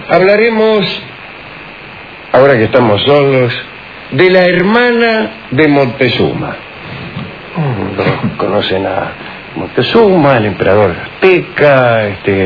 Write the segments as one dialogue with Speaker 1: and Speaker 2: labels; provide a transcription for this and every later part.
Speaker 1: Hablaremos, ahora que estamos solos, de la hermana de Moctezuma. Todos conocen a Moctezuma, el emperador azteca,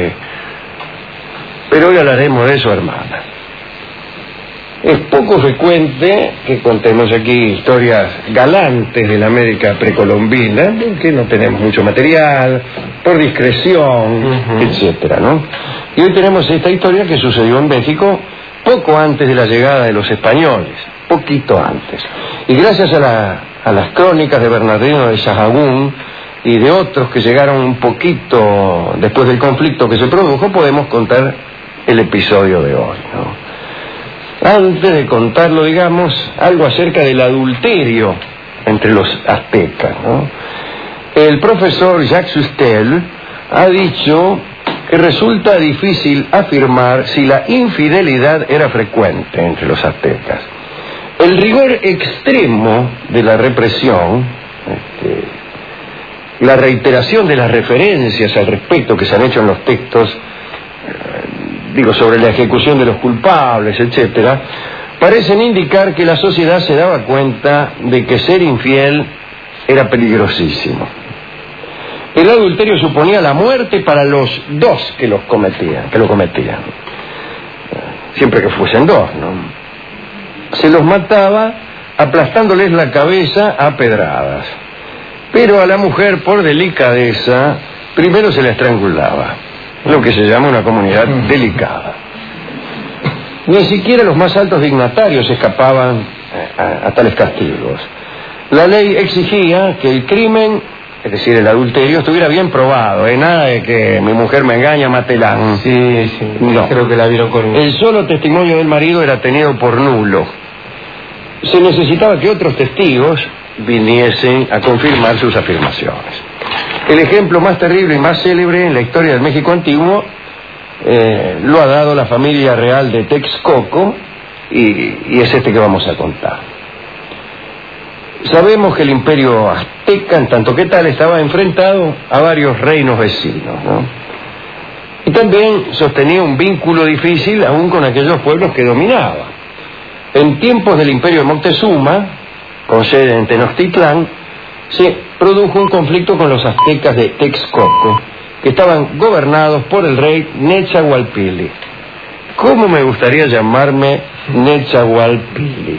Speaker 1: pero hoy hablaremos de su hermana. Es poco frecuente que contemos aquí historias galantes de la América precolombina, porque no tenemos mucho material, por discreción, etcétera, ¿no? Y hoy tenemos esta historia que sucedió en México poco antes de la llegada de los españoles, poquito antes. Y gracias a las crónicas de Bernardino de Sahagún y de otros que llegaron un poquito después del conflicto que se produjo, podemos contar el episodio de hoy, ¿no? Antes de contarlo, digamos, algo acerca del adulterio entre los aztecas, ¿no? El profesor Jacques Sustel ha dicho que resulta difícil afirmar si la infidelidad era frecuente entre los aztecas. El rigor extremo de la represión, la reiteración de las referencias al respecto que se han hecho en los textos, sobre la ejecución de los culpables, etcétera, parecen indicar que la sociedad se daba cuenta de que ser infiel era peligrosísimo. El adulterio suponía la muerte para los dos que lo cometían, siempre que fuesen dos, ¿no? Se los mataba aplastándoles la cabeza a pedradas, pero a la mujer, por delicadeza, primero se la estrangulaba, lo que se llama una comunidad delicada. Ni siquiera los más altos dignatarios escapaban a tales castigos. La ley exigía que el crimen, es decir, el adulterio, estuviera bien probado, nada de que mi mujer me engaña, mátela.
Speaker 2: Sí,
Speaker 1: no.
Speaker 2: Creo que la vieron con...
Speaker 1: El solo testimonio del marido era tenido por nulo. Se necesitaba que otros testigos viniesen a confirmar sus afirmaciones. El ejemplo más terrible y más célebre en la historia del México antiguo lo ha dado la familia real de Texcoco y es este que vamos a contar. Sabemos que el imperio azteca, en tanto que tal, estaba enfrentado a varios reinos vecinos, ¿no? Y también sostenía un vínculo difícil aún con aquellos pueblos que dominaba. En tiempos del imperio de Moctezuma, con sede en Tenochtitlán, se produjo un conflicto con los aztecas de Texcoco, que estaban gobernados por el rey Netzahualpilli. ¿Cómo me gustaría llamarme Netzahualpilli?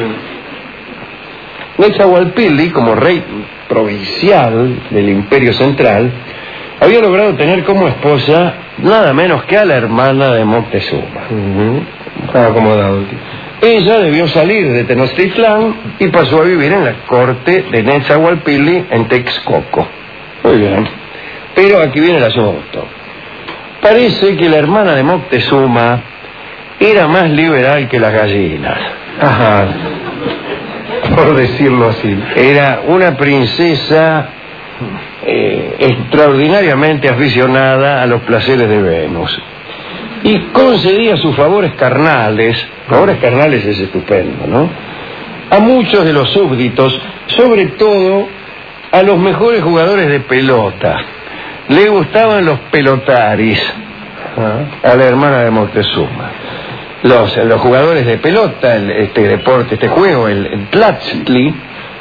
Speaker 1: Netzahualpilli, como rey provincial del Imperio Central, había logrado tener como esposa nada menos que a la hermana de Moctezuma.
Speaker 2: Estaba acomodado.
Speaker 1: Ella debió salir de Tenochtitlán y pasó a vivir en la corte de Netzahualpilli en Texcoco. Muy bien. Pero aquí viene el asunto. Parece que la hermana de Moctezuma era más liberal que las gallinas.
Speaker 2: Ajá. Por decirlo así.
Speaker 1: Era una princesa extraordinariamente aficionada a los placeres de Venus. Y concedía sus favores carnales es estupendo, ¿no?, a muchos de los súbditos, sobre todo a los mejores jugadores de pelota. Le gustaban los pelotaris, a la hermana de Moctezuma. Los jugadores de pelota, este juego, el tlachtli,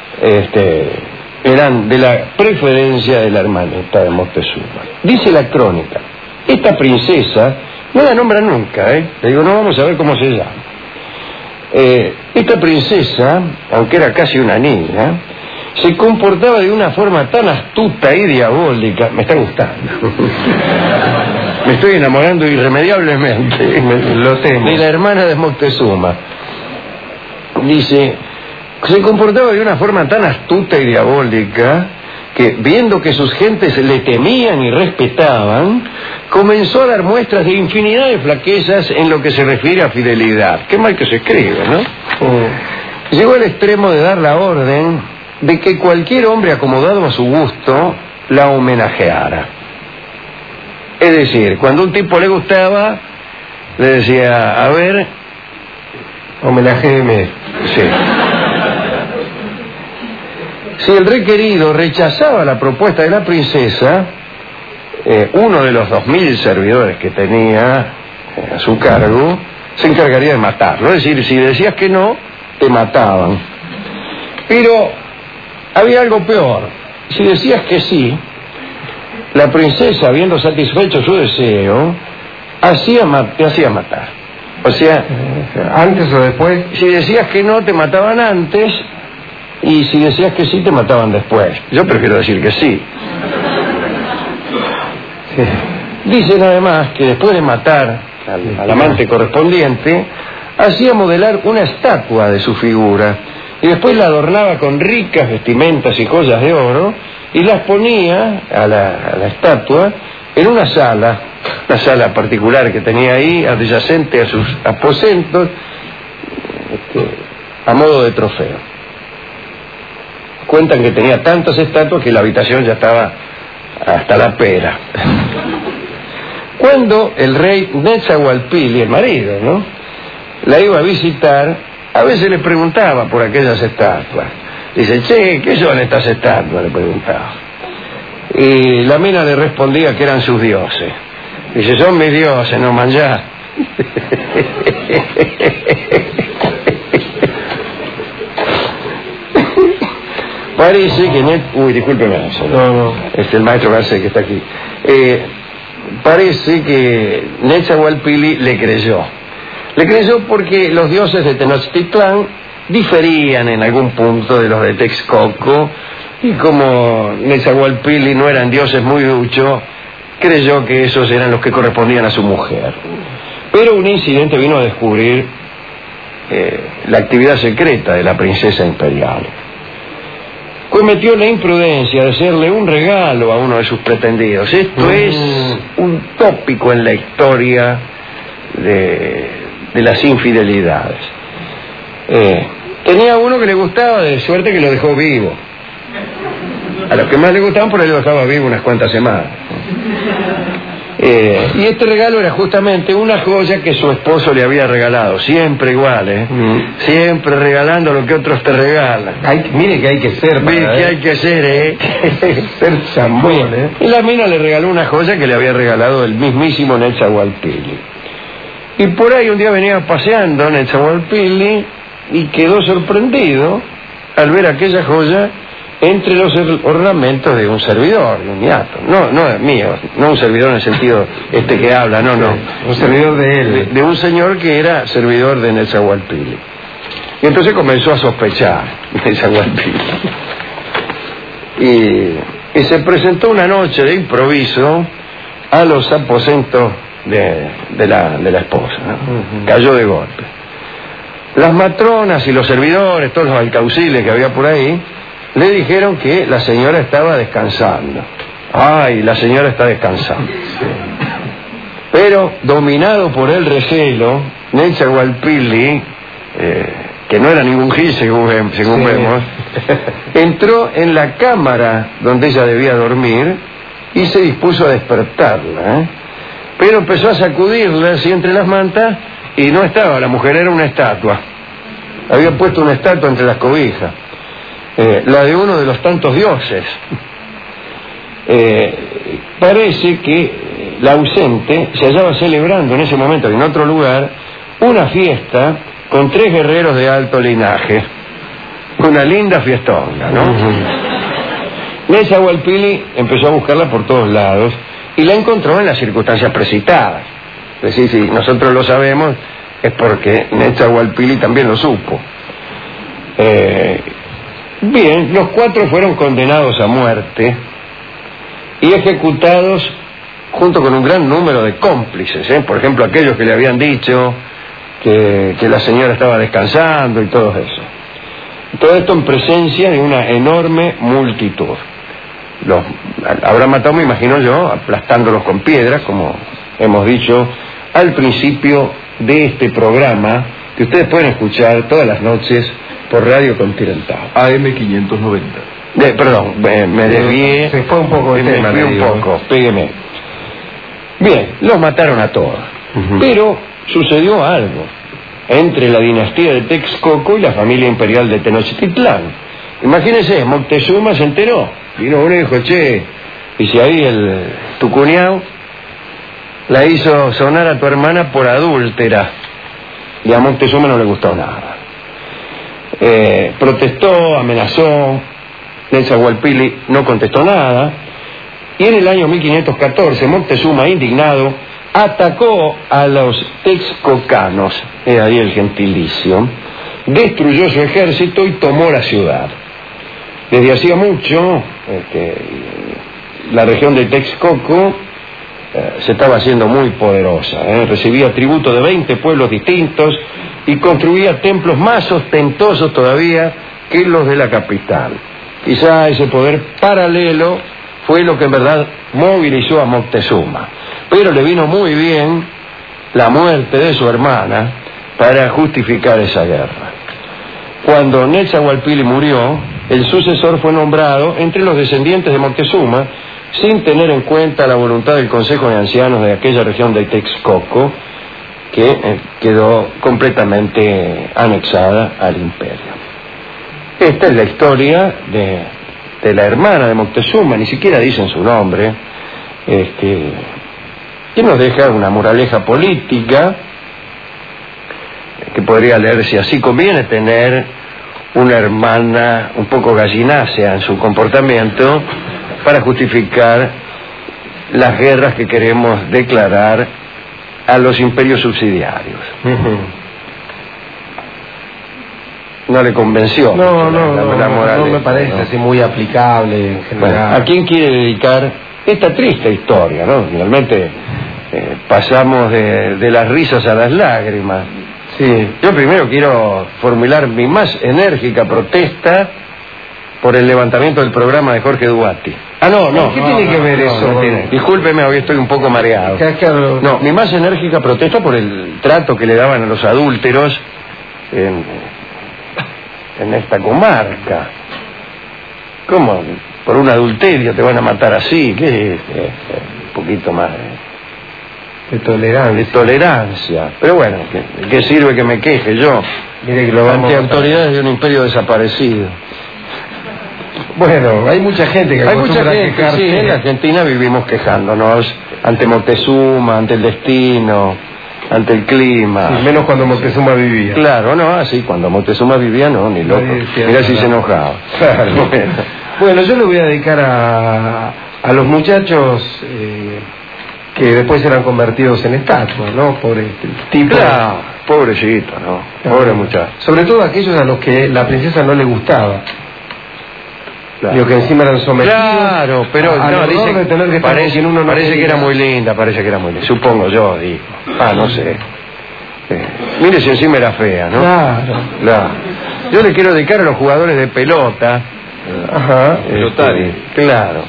Speaker 1: eran de la preferencia de la hermanita de Moctezuma. Dice la crónica, esta princesa no la nombra nunca, Le digo, no, vamos a ver cómo se llama. Esta princesa, aunque era casi una niña, se comportaba de una forma tan astuta y diabólica. Me está gustando. Me estoy enamorando irremediablemente.
Speaker 2: Lo temo.
Speaker 1: De la hermana de Moctezuma. Dice, se comportaba de una forma tan astuta y diabólica que, viendo que sus gentes le temían y respetaban, comenzó a dar muestras de infinidad de flaquezas en lo que se refiere a fidelidad. Qué mal que se escribe, ¿no? Llegó al extremo de dar la orden de que cualquier hombre acomodado a su gusto la homenajeara. Es decir, cuando un tipo le gustaba, le decía, a ver,
Speaker 2: homenajéeme.
Speaker 1: Sí. Si el requerido rechazaba la propuesta de la princesa, uno de los 2000 servidores que tenía a su cargo, se encargaría de matarlo. Es decir, si decías que no, te mataban. Pero había algo peor. Si decías que sí, la princesa, habiendo satisfecho su deseo, te hacía matar. O sea,
Speaker 2: antes o después.
Speaker 1: Si decías que no, te mataban antes, y si decías que sí, te mataban después. Yo prefiero decir que sí.
Speaker 2: Sí.
Speaker 1: Dicen además que después de matar al amante correspondiente, hacía modelar una estatua de su figura y después la adornaba con ricas vestimentas y joyas de oro y las ponía a la estatua en una sala particular que tenía ahí, adyacente a sus aposentos, a modo de trofeo. Cuentan que tenía tantas estatuas que la habitación ya estaba hasta la pera. Cuando el rey Netzahualpili, el marido, ¿no?, la iba a visitar, a veces le preguntaba por aquellas estatuas. Dice, che, ¿qué son estas estatuas?, le preguntaba. Y la mina le respondía que eran sus dioses. Dice, son mis dioses, no manjá. Parece que... Uy, discúlpeme.
Speaker 2: No.
Speaker 1: Es el maestro Garcés que está aquí. Parece que Netzahualpili le creyó. Le creyó porque los dioses de Tenochtitlán diferían en algún punto de los de Texcoco, y como Netzahualpili no eran dioses muy duchos, creyó que esos eran los que correspondían a su mujer. Pero un incidente vino a descubrir la actividad secreta de la princesa imperial. Cometió la imprudencia de hacerle un regalo a uno de sus pretendidos. Esto es un tópico en la historia de las infidelidades. Tenía uno que le gustaba, de suerte que lo dejó vivo. A los que más le gustaban, por ahí lo dejaba vivo unas cuantas semanas. Y este regalo era justamente una joya que su esposo le había regalado, siempre igual, siempre regalando lo que otros te regalan.
Speaker 2: Mire que hay que ser,
Speaker 1: mire que hay que ser,
Speaker 2: ser chambón,
Speaker 1: Y la mina le regaló una joya que le había regalado el mismísimo Netzahualpili. Y por ahí un día venía paseando Netzahualpili y quedó sorprendido al ver aquella joya entre los ornamentos de un servidor, de un niato. No es mío, no un servidor en el sentido que habla, no.
Speaker 2: Un servidor de él.
Speaker 1: De un señor que era servidor de Netzahualpili. Y entonces comenzó a sospechar Netzahualpili. Y se presentó una noche de improviso a los aposentos de la esposa, ¿no? Cayó de golpe. Las matronas y los servidores, todos los alcauciles que había por ahí, le dijeron que la señora estaba descansando. Ay, la señora está descansando. Pero, dominado por el recelo, Netzahualpili, que no era ningún gil según vemos, entró en la cámara donde ella debía dormir y se dispuso a despertarla, Pero empezó a sacudirla así entre las mantas y no estaba, la mujer era una estatua. Había puesto una estatua entre las cobijas. La de uno de los tantos dioses. Parece que la ausente se hallaba celebrando en ese momento en otro lugar una fiesta con 3 guerreros de alto linaje. Una linda fiestonga, ¿no? Netzahualpili empezó a buscarla por todos lados y la encontró en las circunstancias precitadas. Es decir, si nosotros lo sabemos es porque Netzahualpili también lo supo. Bien, los 4 fueron condenados a muerte y ejecutados junto con un gran número de cómplices, por ejemplo, aquellos que le habían dicho que la señora estaba descansando y todo eso. Todo esto en presencia de una enorme multitud. Los habrá matado, me imagino yo, aplastándolos con piedras, como hemos dicho al principio de este programa, que ustedes pueden escuchar todas las noches por Radio Continental.
Speaker 2: AM 590.
Speaker 1: Perdón, me desvié.
Speaker 2: Se fue un poco de tema.
Speaker 1: Me desvié un poco, pégueme. Bien, los mataron a todos. Pero sucedió algo entre la dinastía de Texcoco y la familia imperial de Tenochtitlán. Imagínense, Moctezuma se enteró. Vino uno y dijo, che, y si ahí tu cuñado, la hizo sonar a tu hermana por adúltera. Y a Moctezuma no le gustó nada. Protestó, amenazó. Nezahualpilli no contestó nada. Y en el año 1514, Moctezuma, indignado, atacó a los texcocanos, ahí el gentilicio, destruyó su ejército y tomó la ciudad. Desde hacía mucho, la región de Texcoco se estaba haciendo muy poderosa, recibía tributo de 20 pueblos distintos y construía templos más ostentosos todavía que los de la capital. Quizá ese poder paralelo fue lo que en verdad movilizó a Moctezuma, pero le vino muy bien la muerte de su hermana para justificar esa guerra. Cuando Nezahualpilli murió, el sucesor fue nombrado entre los descendientes de Moctezuma, sin tener en cuenta la voluntad del Consejo de Ancianos de aquella región de Texcoco, que quedó completamente anexada al imperio. Esta es la historia de la hermana de Moctezuma, ni siquiera dicen su nombre, que nos deja una moraleja política que podría leerse así: conviene tener una hermana un poco gallinácea en su comportamiento para justificar las guerras que queremos declarar a los imperios subsidiarios. No le convenció.
Speaker 2: No me parece así muy aplicable en general.
Speaker 1: Bueno, ¿a quién quiere dedicar esta triste historia, no? Finalmente pasamos de las risas a las lágrimas.
Speaker 2: Sí.
Speaker 1: Yo primero quiero formular mi más enérgica protesta por el levantamiento del programa de Jorge Duarte.
Speaker 2: ¿Qué tiene que ver eso?
Speaker 1: Discúlpeme, hoy estoy un poco mareado. No, mi más enérgica protesta por el trato que le daban a los adúlteros en esta comarca. ¿Cómo? Por un adulterio te van a matar así. ¿Qué es? Un poquito más
Speaker 2: de tolerancia.
Speaker 1: Pero bueno, ¿qué sirve que me queje yo?
Speaker 2: Mire que lo vamos
Speaker 1: ante autoridades de un imperio desaparecido.
Speaker 2: Bueno, hay mucha gente que acostumbra a quejarse.
Speaker 1: Sí, en la Argentina vivimos quejándonos ante Moctezuma, ante el destino, ante el clima.
Speaker 2: Sí, menos cuando Moctezuma vivía.
Speaker 1: Claro, no, así cuando Moctezuma vivía, no, ni loco. Mirá si se enojaba.
Speaker 2: Claro. Bueno, yo le voy a dedicar a los muchachos que después eran convertidos en estatuas, ¿no? Por este tipo.
Speaker 1: Claro, pobrecito, ¿no? Pobre muchacho.
Speaker 2: Sobre todo aquellos a los que la princesa no le gustaba.
Speaker 1: Claro.
Speaker 2: Digo, que encima eran sometidos.
Speaker 1: Claro, pero no, dice
Speaker 2: de tener que
Speaker 1: parece que era muy linda, supongo yo, digo. No sé. Mire si encima era fea, ¿no?
Speaker 2: Claro.
Speaker 1: Yo le quiero dedicar a los jugadores de pelota.
Speaker 2: Ajá.
Speaker 1: Pelotari. Claro.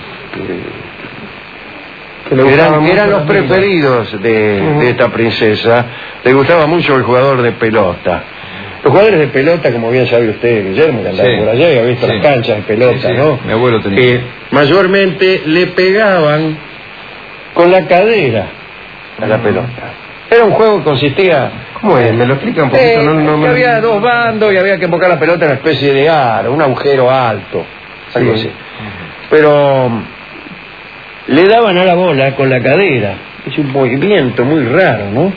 Speaker 1: Que eran los preferidos de esta princesa. Le gustaba mucho el jugador de pelota. Los jugadores de pelota, como bien sabe usted, Guillermo, que andaba por allá y ha visto las canchas de pelota, ¿no?
Speaker 2: Mi abuelo tenía.
Speaker 1: Mayormente le pegaban con la cadera a la pelota. Era un juego que consistía...
Speaker 2: ¿Cómo es? ¿Me lo explica un poquito?
Speaker 1: Había dos bandos y había que embocar la pelota en una especie de aro, un agujero alto, algo así. Pero le daban a la bola con la cadera. Es un movimiento muy raro, ¿no?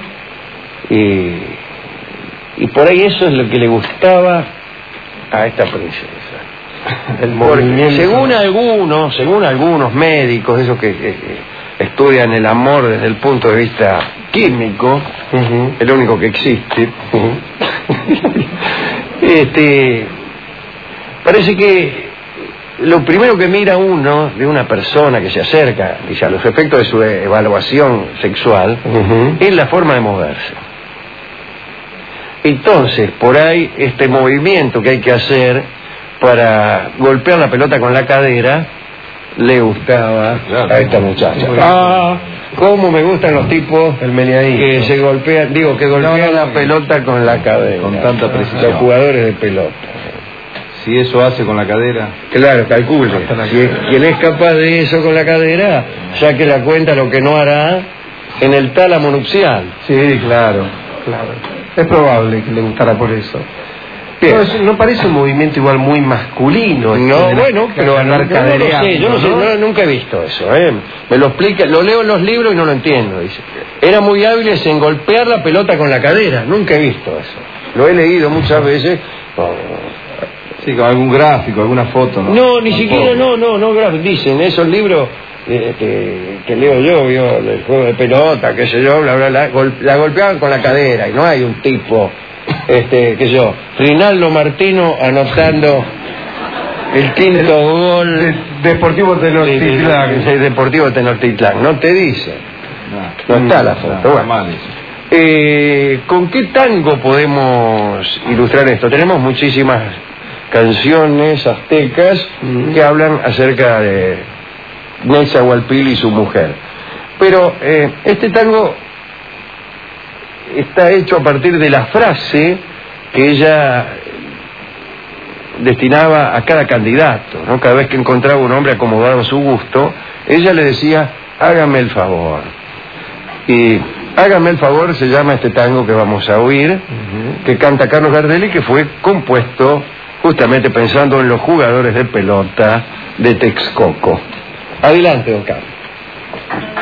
Speaker 1: Y por ahí eso es lo que le gustaba a esta princesa.
Speaker 2: El movimiento.
Speaker 1: Según algunos médicos, esos que estudian el amor desde el punto de vista químico, el único que existe, parece que lo primero que mira uno de una persona que se acerca, dice, a los efectos de su evaluación sexual, es la forma de moverse. Entonces, por ahí, este movimiento que hay que hacer para golpear la pelota con la cadera, le gustaba a esta muchacha. Cómo me gustan los tipos que se golpean, que golpean la pelota con la cadera.
Speaker 2: Con tanta precisión.
Speaker 1: Los jugadores de pelota.
Speaker 2: Si eso hace con la cadera.
Speaker 1: Claro, calcule. Quien es capaz de eso con la cadera, ya que la cuenta lo que no hará en el tálamo nupcial.
Speaker 2: Sí, claro. Es probable que le gustara por eso. No parece un movimiento igual muy masculino.
Speaker 1: No, bueno, pero
Speaker 2: andar cadereando,
Speaker 1: yo no sé, nunca he visto eso. Me lo explica, lo leo en los libros y no lo entiendo. Dice, era muy hábiles en golpear la pelota con la cadera. Nunca he visto eso. Lo he leído muchas veces.
Speaker 2: Sí, con algún gráfico, alguna foto.
Speaker 1: No, ni siquiera, no, gráfico. Dicen esos libros que leo yo, el juego de pelota, qué sé yo, bla, bla, la golpeaban con la cadera y no hay un tipo, qué sé yo, Rinaldo Martino anotando el quinto gol.
Speaker 2: Deportivo Tenochtitlán.
Speaker 1: Deportivo Tenochtitlán, no te dice. No está la foto. Bueno. ¿Con qué tango podemos ilustrar esto? Tenemos muchísimas canciones aztecas que hablan acerca de Netzahualpil y su mujer. Pero este tango está hecho a partir de la frase que ella destinaba a cada candidato, ¿no? Cada vez que encontraba un hombre acomodado a su gusto, ella le decía, hágame el favor. Y hágame el favor se llama este tango que vamos a oír, que canta Carlos Gardel y que fue compuesto justamente pensando en los jugadores de pelota de Texcoco. Adelante, don Carlos.